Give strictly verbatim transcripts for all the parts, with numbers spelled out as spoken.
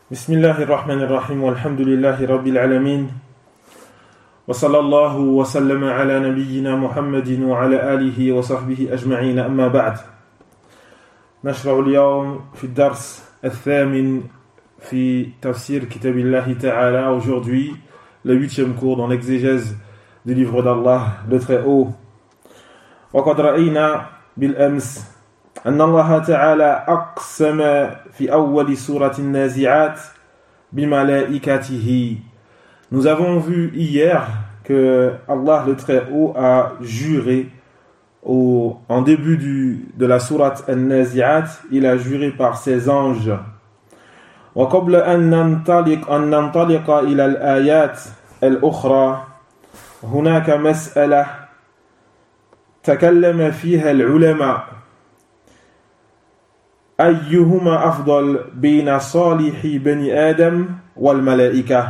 Bismillahir Rahmanir Rahim, walhamdulillahi Rabbil Alamin. Wa sallallahu wa sallama ala nabiyyina Muhammadin wa ala alihi wa sahbihi ajma'in, amma ba'd. نشرع اليوم في الدرس الثامن في تفسير كتاب الله تعالى. Aujourd'hui, le huitième cours dans l'exégèse du livre d'Allah, le Très-Haut. وقد رأينا بالأمس أن الله تعالى أقسم في أول سورة النازعات بملائكته. Nous avons vu hier que Allah le Très-Haut a juré au, en début du, de la sourate An-Nazi'at, il a juré par ses anges. وقبل أن ننطلق أن ننطلق إلى الآيات الأخرى هناك مسألة تكلم فيها العلماء أيهما أفضل بين صالح بني آدم والملائكة.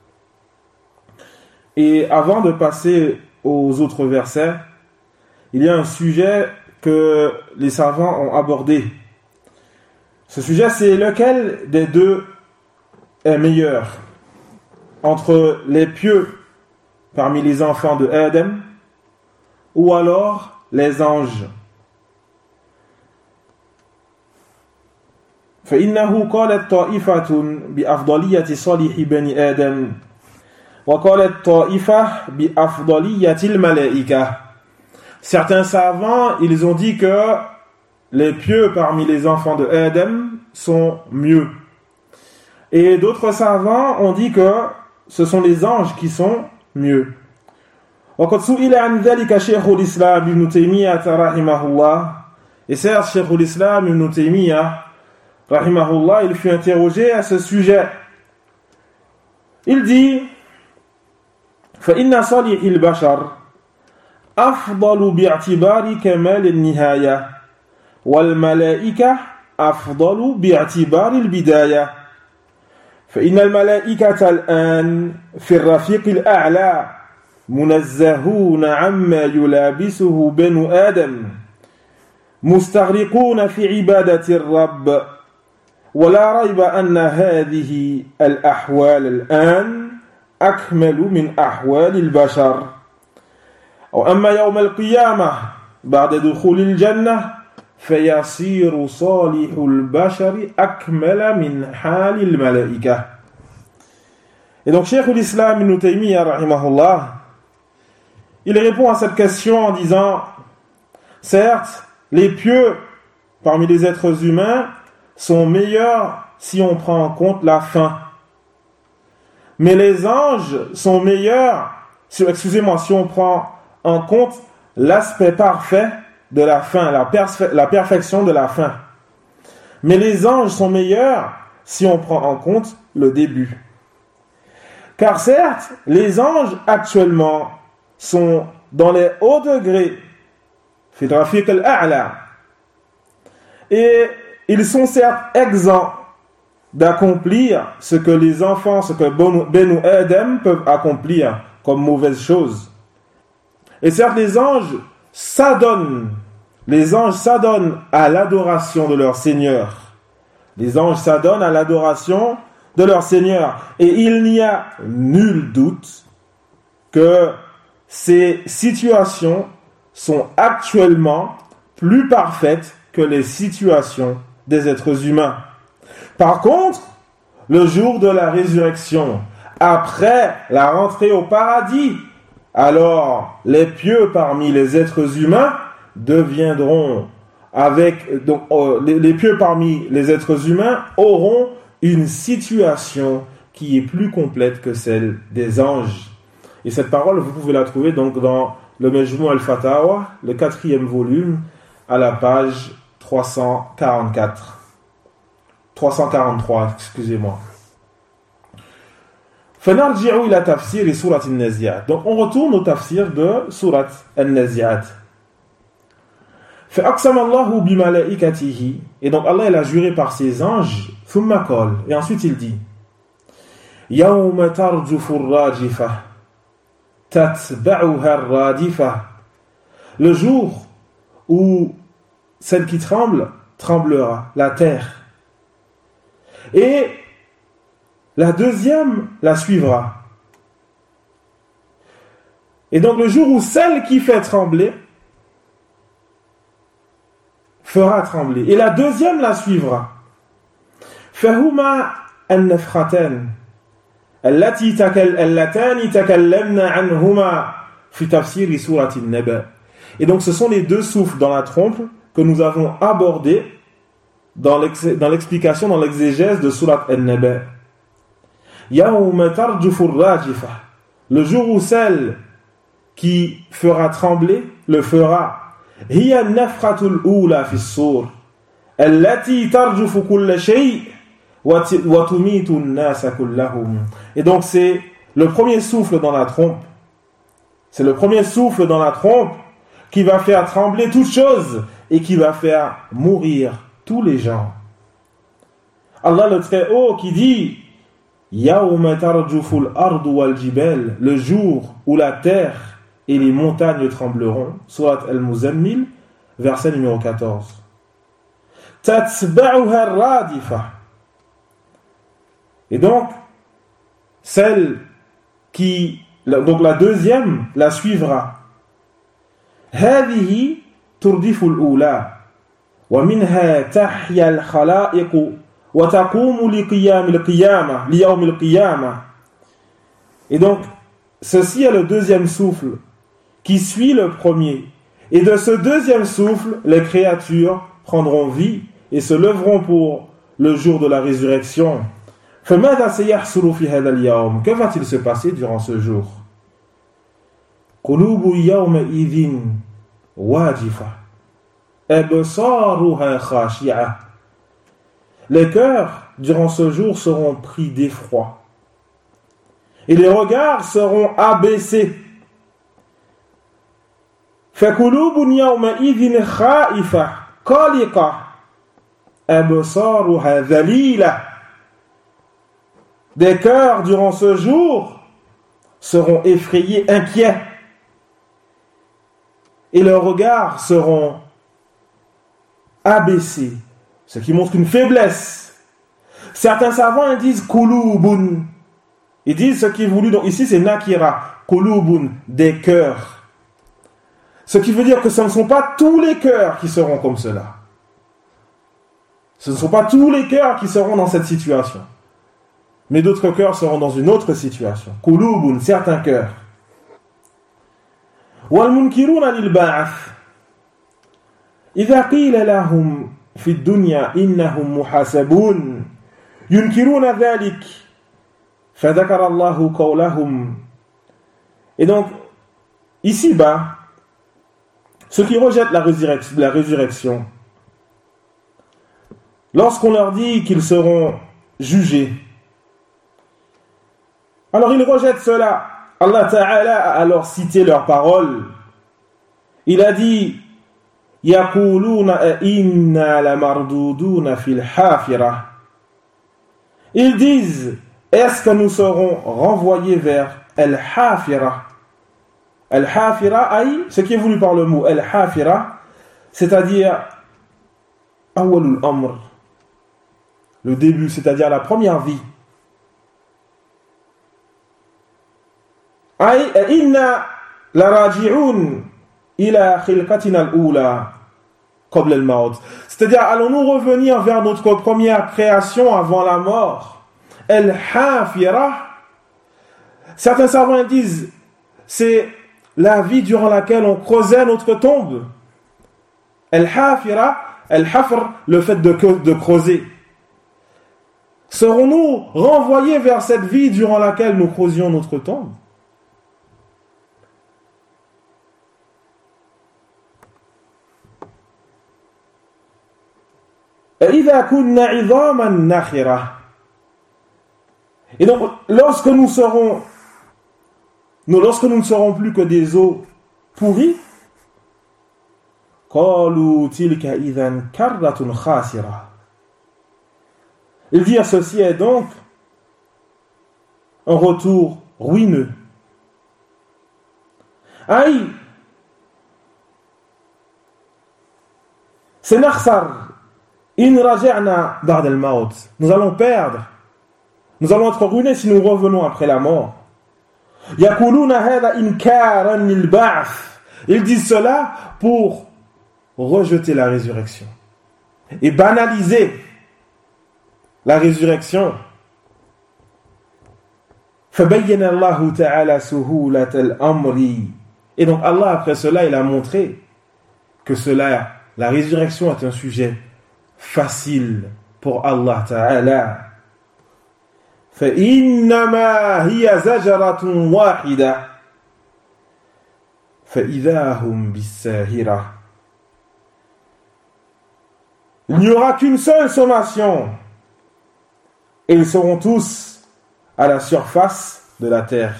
Et avant de passer aux autres versets, il y a un sujet que les savants ont abordé. Ce sujet, c'est lequel des deux est meilleur entre les pieux parmi les enfants de Adam ou alors les anges. فإنه قالت طائفة بأفضلية صالح بني آدم وقالت طائفة بأفضلية الملائكة. Certains savants, ils ont dit que les pieux parmi les enfants de Adam sont mieux. Et d'autres savants ont dit que ce sont les anges qui sont mieux. وقد سئل عن ذلك شيخ الإسلام ابن تيمية رحمه الله. Et certes, Cheikh l'Islam ibn Taymiyyah rahimahullah, il fut interrogé à ce sujet. Il dit فإن صالح البشر أفضل باعتبار كمال النهاية والملائكة أفضل باعتبار البداية فإن الملائكة الآن في الرفيق الأعلى منزهون عما يلابسه بنو آدم مستغرقون في عبادة الرب ولا ريب أن هذه الأحوال الآن أكمل من أحوال البشر. وأما يوم القيامة بعد دخول الجنة فيصير صالح البشر أكمل من حال الملائكة. Et donc Cheikh l'Islam ibn Taymiyyah rahimahullah, il répond à cette question en disant: certes, les pieux parmi les êtres humains sont meilleurs si on prend en compte la fin. Mais les anges sont meilleurs, si, excusez-moi, si on prend en compte l'aspect parfait de la fin, la, perfe- la perfection de la fin. Mais les anges sont meilleurs si on prend en compte le début. Car certes, les anges actuellement sont dans les hauts degrés, fi rafiq al-a'la, et ils sont certes exempts d'accomplir ce que les enfants, ce que Benu Adam peuvent accomplir comme mauvaise chose. Et certes, les anges s'adonnent, les anges s'adonnent à l'adoration de leur Seigneur. Les anges s'adonnent à l'adoration de leur Seigneur. Et il n'y a nul doute que ces situations sont actuellement plus parfaites que les situations des êtres humains. Par contre, le jour de la résurrection, après la rentrée au paradis, alors les pieux parmi les êtres humains deviendront avec donc euh, les, les pieux parmi les êtres humains auront une situation qui est plus complète que celle des anges. Et cette parole, vous pouvez la trouver donc dans le Majmou' al-Fatawa, le quatrième volume, à la page trois cent quarante-quatre. trois cent quarante-trois, excusez-moi. فنرجع إلى تفسير سورة النازعات. Donc on retourne au tafsir de سورة النازعات. فأقسم الله بملائكته. Et donc Allah il a juré par ses anges. ثم قال. Et ensuite il dit يوم ترجف الراجفة تتبعها الرادفة. Le jour où celle qui tremble tremblera, la terre. Et la deuxième la suivra. Et donc le jour où celle qui fait trembler fera trembler. Et la deuxième la suivra. فهما النفختان اللتي تكل اللتان تكلمنا عنهما في تفسير سورة النبأ. Et donc ce sont les deux souffles dans la trompe que nous avons abordés dans, l'ex, dans l'explication, dans l'exégèse de Surat An-Naba. يوم ترجف الراجفة. Le jour où celle qui fera trembler le fera. هي النفخة الأولى في الصور التي ترجف كل شيء وتميت الناس كلهم. Et donc c'est le premier souffle dans la trompe. C'est le premier souffle dans la trompe qui va faire trembler toutes choses et qui va faire mourir tous les gens. Allah le Très-Haut qui dit يوم ترجف الأرض والجبال, le jour où la terre et les montagnes trembleront. Surat Al-Muzammil, verset numéro quatorze. تتبعها الرادفة. Et donc, celle qui, donc la deuxième, la suivra. هذه تردف الأولى ومنها تحيا الخلائق وتقوم لقيام القيامة ليوم القيامة. Et donc, ceci est le deuxième souffle qui suit le premier. Et de ce deuxième souffle, les créatures prendront vie et se lèveront pour le jour de la résurrection. فماذا سيحصل في هذا اليوم? Que va-t-il se passer durant ce jour? قلوب يومئذ واجفة أبصارها خاشعة. Les cœurs durant ce jour seront pris d'effroi et les regards seront abaissés. فقلوب يومئذ خائفة قلقة أبصارها ذليلة. Des cœurs durant ce jour seront effrayés, inquiets, et leurs regards seront abaissés, ce qui montre une faiblesse. Certains savants ils disent kulubun, ils disent ce qui est voulu, donc ici c'est nakira, kulubun, des cœurs. Ce qui veut dire que ce ne sont pas tous les cœurs qui seront comme cela. Ce ne sont pas tous les cœurs qui seront dans cette situation. Mais d'autres cœurs seront dans une autre situation. Kulubun, certains cœurs. والمنكرون للبعث إذا قيل لهم في الدنيا إنهم محاسبون ينكرون ذلك فذكر الله قولهم. Et donc, ici-bas, ceux qui rejettent la résurrection, la résurrection, lorsqu'on leur dit qu'ils seront jugés, alors ils rejettent cela. Allah Ta'ala a alors cité leurs paroles. Il a dit يَقُولُونَ إِنَّا لَمَرْدُودُونَ فِي الْحَافِرَةِ. Ils disent, est-ce que nous serons renvoyés vers Al-Hafira? Al-Hafira, aïe, ce qui est voulu par le mot Al-Hafira, c'est-à-dire Awwalul Amr, le début, c'est-à-dire la première vie. أي إنا لراجعون إلى خلقتنا الأولى قبل الموت. C'est-à-dire, allons-nous revenir vers notre première création avant la mort? Al-Hafira. Certains savants disent, c'est la vie durant laquelle on creusait notre tombe. Al-Hafira, Al-Hafr, le fait de, de creuser. Serons-nous renvoyés vers cette vie durant laquelle nous creusions notre tombe? Et donc, lorsque nous serons, nous, lorsque nous ne serons plus que des os pourris, ils dirent ceci est donc un retour ruineux. Aïe, c'est Nakhsar. In raja'na ba'd al-maut. Nous allons perdre, Nous allons être ruinés si nous revenons après la mort. يَقُولُونَ هَذَا إِنْكَارًا لِلْبَعْثِ. Ils disent cela pour rejeter la résurrection et banaliser la résurrection. فَبَيَّنَ اللَّهُ تَعَالَى سُهُولَةَ الْأَمْرِ. Et donc Allah, après cela, il a montré que cela, la résurrection est un sujet facile pour Allah Ta'ala. فَإِنَّمَا هِيَ زَجْرَةٌ وَاحِدَةٌ فَإِذَا هُمْ بِالسَّاهِرَةِ. Il n'y aura qu'une seule sommation et ils seront tous à la surface de la terre.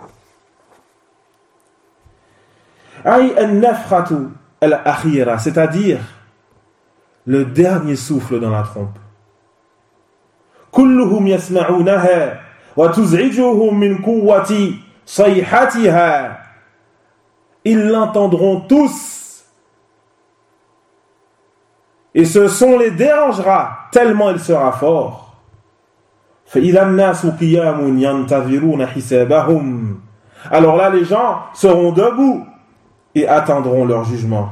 Aï an-nafkhatu al-akhira, c'est-à-dire le dernier souffle dans la trompe. Kulluhum yasma'unaha wa tuz'ijuhum min quwwati sayhatiha. Ils l'entendront tous et ce son les dérangera tellement il sera fort. فَإِذَا النَّاسُ قِيَامٌ يَنْتَظِرُونَ حِسَابَهُمْ. Alors là les gens seront debout et attendront leur jugement.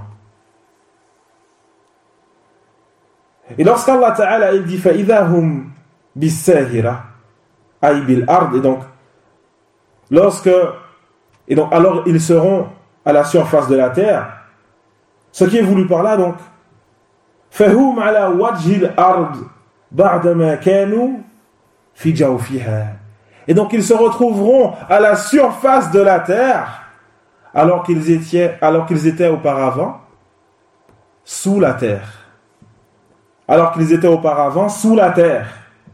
Et lorsqu'Allah Ta'ala il dit فَإِذَا هُمْ بِالسَّاهِرَةِ أي بالأرض, et donc lorsque et donc alors ils seront à la surface de la terre, ce qui est voulu par là donc فَهُمْ عَلَى وَجْهِ الْأَرْضِ بَعْدَمَا كَانُوا فِي جَوْفِهَا. Et donc ils se retrouveront à la surface de la terre alors qu'ils étaient, alors qu'ils étaient auparavant sous la terre. Alors qu'ils étaient auparavant sous la terre.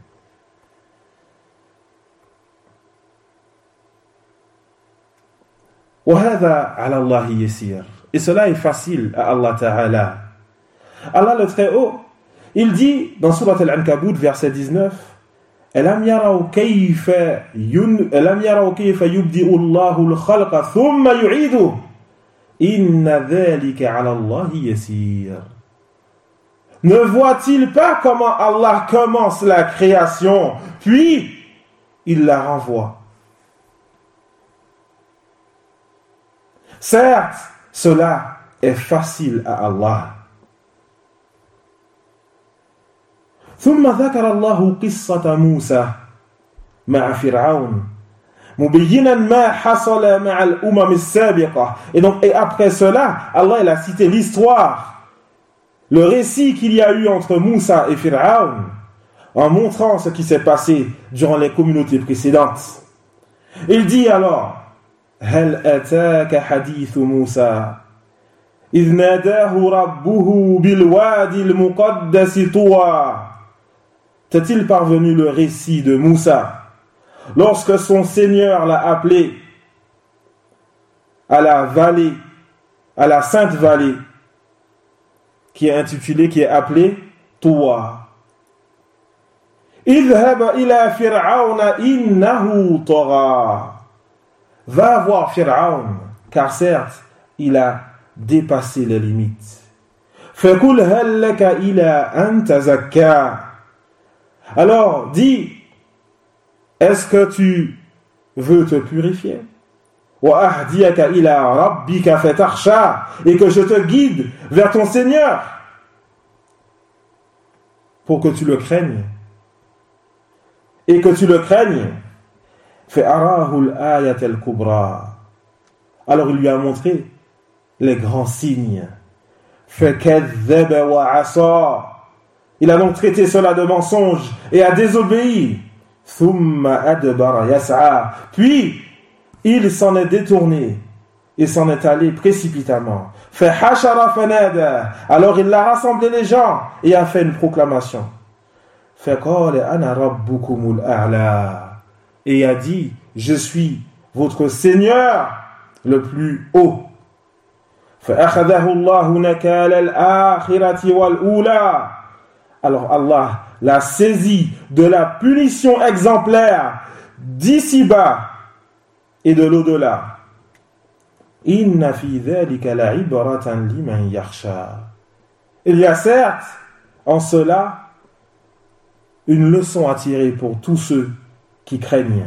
وَهَذَا عَلَى اللَّهِ يَسِيرٌ. Et cela est facile à Allah Ta'ala. Allah le Très-Haut, il dit dans Surat Al-Ankabut, verset dix-neuf, أَلَمْ يَرَوْا كَيْفَ يُن... أَلَمْ يَرَوْا كَيْفَ يُبْدِئُ اللَّهُ الْخَلْقَ ثُمَّ يُعِيدُهُ إِنَّ ذَلِكَ عَلَى اللَّهِ يَسِيرٌ. Ne voit-il pas comment Allah commence la création, puis il la renvoie? Certes, cela est facile à Allah. ثم ذكر الله قصة موسى مع فرعون مبينا ما حصل مع الأمم السابقة. Et donc et après cela, Allah il a cité l'histoire, le récit qu'il y a eu entre Moussa et Pharaon, en montrant ce qui s'est passé durant les communautés précédentes. Il dit alors هل أتاك حديث موسى إذ ناداه ربه بالوادي المقدس طوى. T'est-il parvenu le récit de Moussa lorsque son Seigneur l'a appelé à la vallée, à la sainte vallée qui est intitulée, qui est appelée Touwa. Idhhab ila fir'auna innahu tagha. Va voir Pharaon, car certes, il a dépassé les limites. Faqul hal laka ila an tazakka. Alors, dis, est-ce que tu veux te purifier? Wa ahdiyaka ila rabbika fatakhsha, et que je te guide vers ton Seigneur pour que tu le craignes. Et que tu le craignes. Fa'arahu al-ayat al-kubra. Alors il lui a montré les grands signes. Fakadhaba wa asa. Il a donc traité cela de mensonge et a désobéi. Thumma adbara yas'a. Puis il s'en est détourné et s'en est allé précipitamment. Fahashara fanada. Alors il a rassemblé les gens et a fait une proclamation. Faqala ana rabbukumul a'la. Et a dit, je suis votre Seigneur le plus haut. فَأَخَذَهُ اللَّهُ نَكَالَ الْآخِرَةِ وَالْأُولَى. Alors Allah l'a saisi de la punition exemplaire d'ici-bas et de l'au-delà. إِنَّ فِي ذَلِكَ لَعِبْرَةً لِمَنْ يَخْشَى. Il y a certes en cela une leçon à tirer pour tous ceux qui craignent.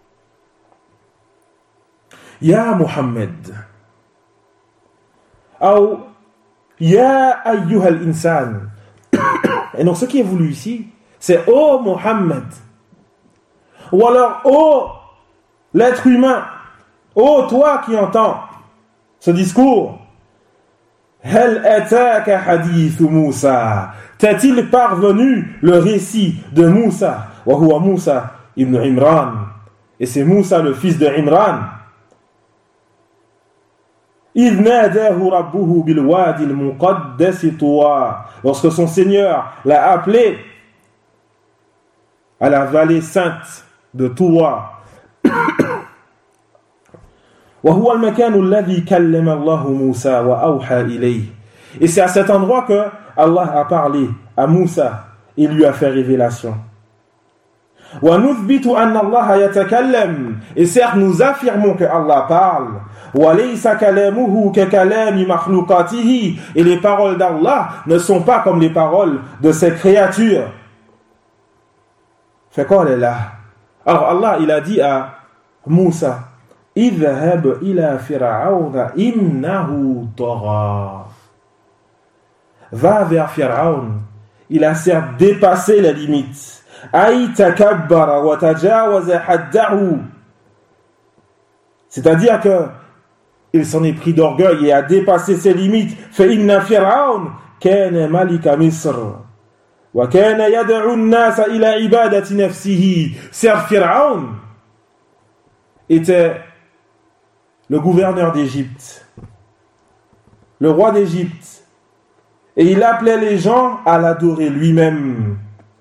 Ya Muhammad. Ou Ya ayyuhal insan. Et donc ce qui est voulu ici, c'est ô Muhammad. Ou alors ô l'être humain. Ô toi qui entends ce discours. Hal ataka hadith Moussa. T'est-il parvenu le récit de Moussa? Wa huwa Moussa ibn Imran. Et c'est Moussa le fils de Imran. إذ ناداه ربه بالوادي المقدس طوى. Lorsque son Seigneur l'a appelé à la vallée sainte de Touwa. وهو المكان الذي كلم الله موسى وأوحى إليه. Et c'est à cet endroit que Allah a parlé à Moussa et lui a fait révélation. وَنُثْبِتُ أَنَّ اللَّهَ يَتَكَلَّمُ. Et certes, nous affirmons que Allah parle. وَلَيْسَ كَلَامُهُ كَكَلَامِ مَخْلُوقَاتِهِ. Et les paroles d'Allah ne sont pas comme les paroles de ses créatures. Fait quoi, elle est là? Alors Allah, il a dit à Moussa, اذهب إلى فرعون إنه طغى. Va vers Pharaon. Il a certes dépassé les limites. أي تكبر وتجاوز حده. C'est-à-dire que il s'en est pris d'orgueil et a dépassé ses limites. فإن فرعون كان ملك مصر وكان يدعو الناس إلى عبادة نفسه. Certes, Pharaon était le gouverneur d'Égypte, le roi d'Égypte, et il appelait les gens à l'adorer lui-même.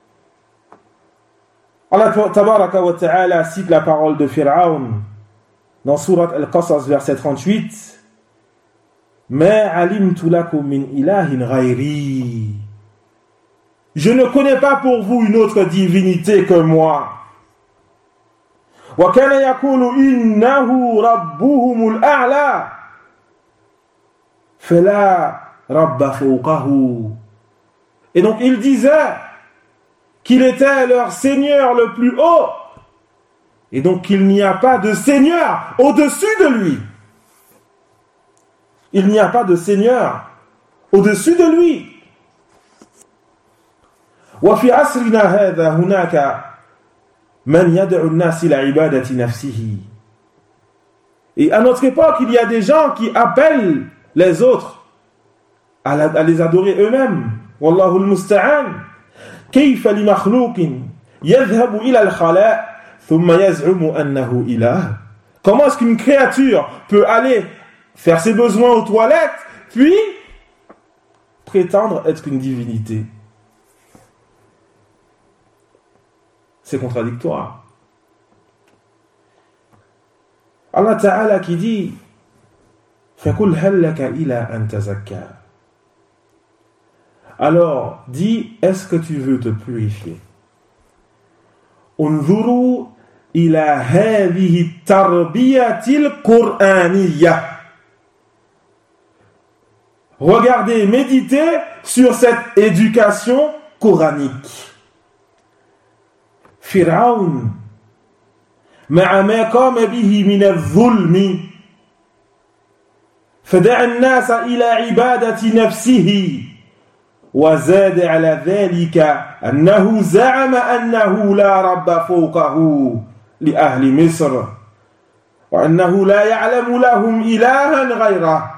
Allah tabaraka wa ta'ala cite la parole de Pharaon dans Surat Al-Qasas verset trente-huit. Ma alimtu lakum min ilahin ghayri. Je ne connais pas pour vous une autre divinité que moi. Wa kana yaqulu innahu rabbuhumul a'la. Fala rabba fawqahu. Et donc il disait qu'il était leur Seigneur le plus haut, et donc qu'il n'y a pas de Seigneur au-dessus de lui. Il n'y a pas de Seigneur au-dessus de lui. وفي عصرنا هذا هناك من يدعو الناس إلى عبادة نفسه. Et à notre époque, il y a des gens qui appellent les autres à, la, à les adorer eux-mêmes. Wallahu al-musta'an. كيف لمخلوق يذهب إلى الخلاء ثم يزعم أنه إله. Comment est-ce qu'une créature peut aller faire ses besoins aux toilettes puis prétendre être une divinité? C'est contradictoire. Allah Ta'ala qui dit فَقُلْ هَلْ لَكَ إِلَىٰ أَن تَزَكَّى. Alors, dis, est-ce que tu veux te purifier? انظروا إلى هذه التربية القرآنية. Regardez, méditez sur cette éducation coranique. فرعون مع ما قام به من الظلم فدعا الناس إلى عبادة نفسه وزاد على ذلك أنه زعم أنه لا رب فوقه لأهل مصر وأنه لا يعلم لهم إلها غيره.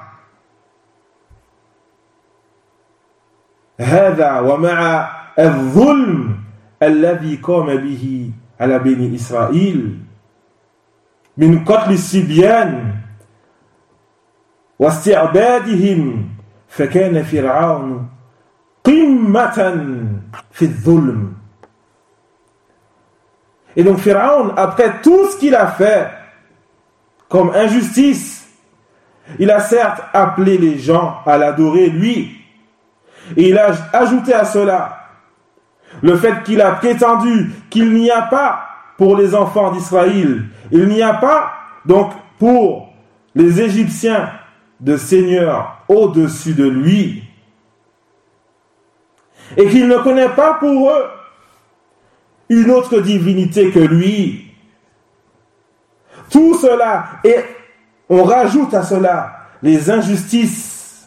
هذا ومع الظلم الذي قام به على بني إسرائيل من قتل الصبيان واستعبادهم فكان فرعون قمة في الظلم. Et donc Pharaon, après tout ce qu'il a fait comme injustice, il a certes appelé les gens à l'adorer lui, et il a ajouté à cela le fait qu'il a prétendu qu'il n'y a pas pour les enfants d'Israël, il n'y a pas donc pour les Égyptiens de Seigneur au-dessus de lui, et qu'il ne connaît pas pour eux une autre divinité que lui. Tout cela, et on rajoute à cela les injustices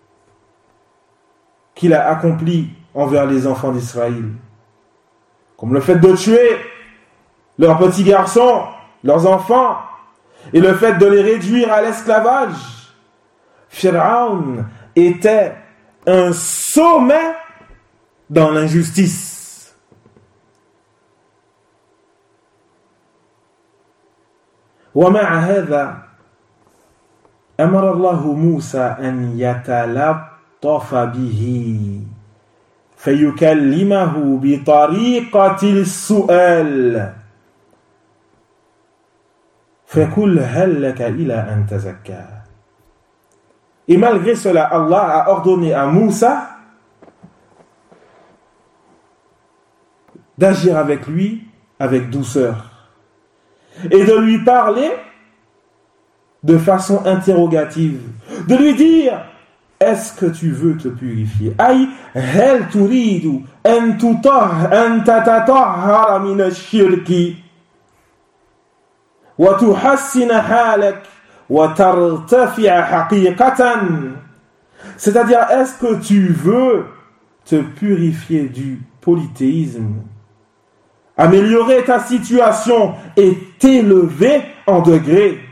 qu'il a accomplies envers les enfants d'Israël, comme le fait de tuer leurs petits garçons, leurs enfants, et le fait de les réduire à l'esclavage. Pharaon était un sommet dans l'injustice. ومع هذا أمر الله موسى أن يتلطف به فيكلمه بطريقة السؤال فقل هل لك إلى أن تزكى. Et malgré cela, Allah a ordonné à Moussa d'agir avec lui avec douceur et de lui parler de façon interrogative, de lui dire: est-ce que tu veux te purifier? Aïe, hal turidu an tutah an tatatahhara min ash-shirki wa tuhassina halak wa tartafi'a haqiqatan. C'est-à-dire, est-ce que tu veux te purifier du polythéisme, améliorer ta situation et t'élever en degrés?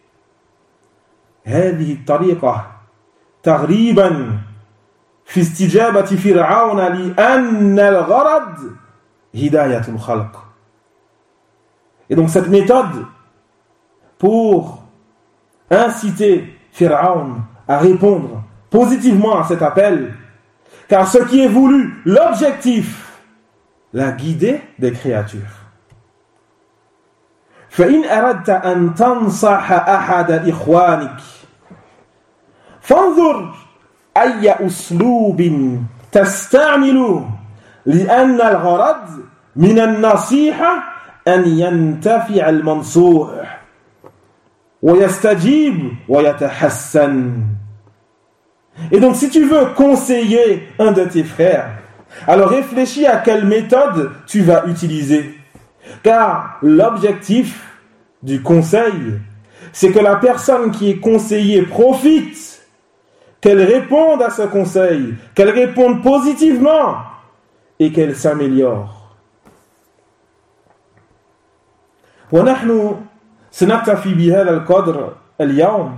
هذه الطريقة تغريبا في استجابة فرعون لأن الغرض هداية الخلق. Et donc cette méthode pour inciter Pharaon à répondre positivement à cet appel, car ce qui est voulu, l'objectif, la guider des créatures. فإن أردت أن تنصح أحد إخوانك فانظر أي أسلوب تستعمله لأن الغرض من النصيحة أن ينتفع المنصوح ويستجيب ويتحسن. Et donc si tu veux conseiller un de tes frères, alors réfléchis à quelle méthode tu vas utiliser. Car l'objectif du conseil, c'est que la personne qui est conseillée profite, qu'elle réponde à ce conseil, qu'elle réponde positivement et qu'elle s'améliore. ونحن سنكتفي بهذا القدر اليوم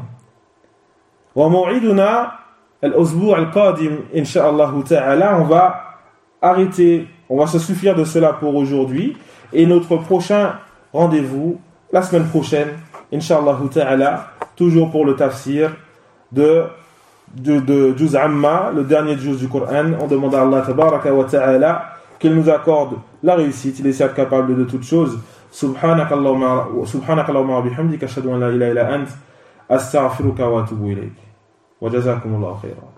وموعدنا الأسبوع القادم إن شاء الله تعالى. On va arrêter, on va se suffire de cela pour aujourd'hui. Et notre prochain rendez-vous, la semaine prochaine, Inch'Allah ta'ala, toujours pour le tafsir de, de, de Juz Amma, le dernier juz du Coran. On demande à Allah tabaraka wa ta'ala qu'il nous accorde la réussite. Il est certes capable de toutes choses. Subhanakallahumma wa bihamdika ashhadu an la ilaha illa ant astaghfiruka wa atubu ilayk. Wa jazakumullahu khairan.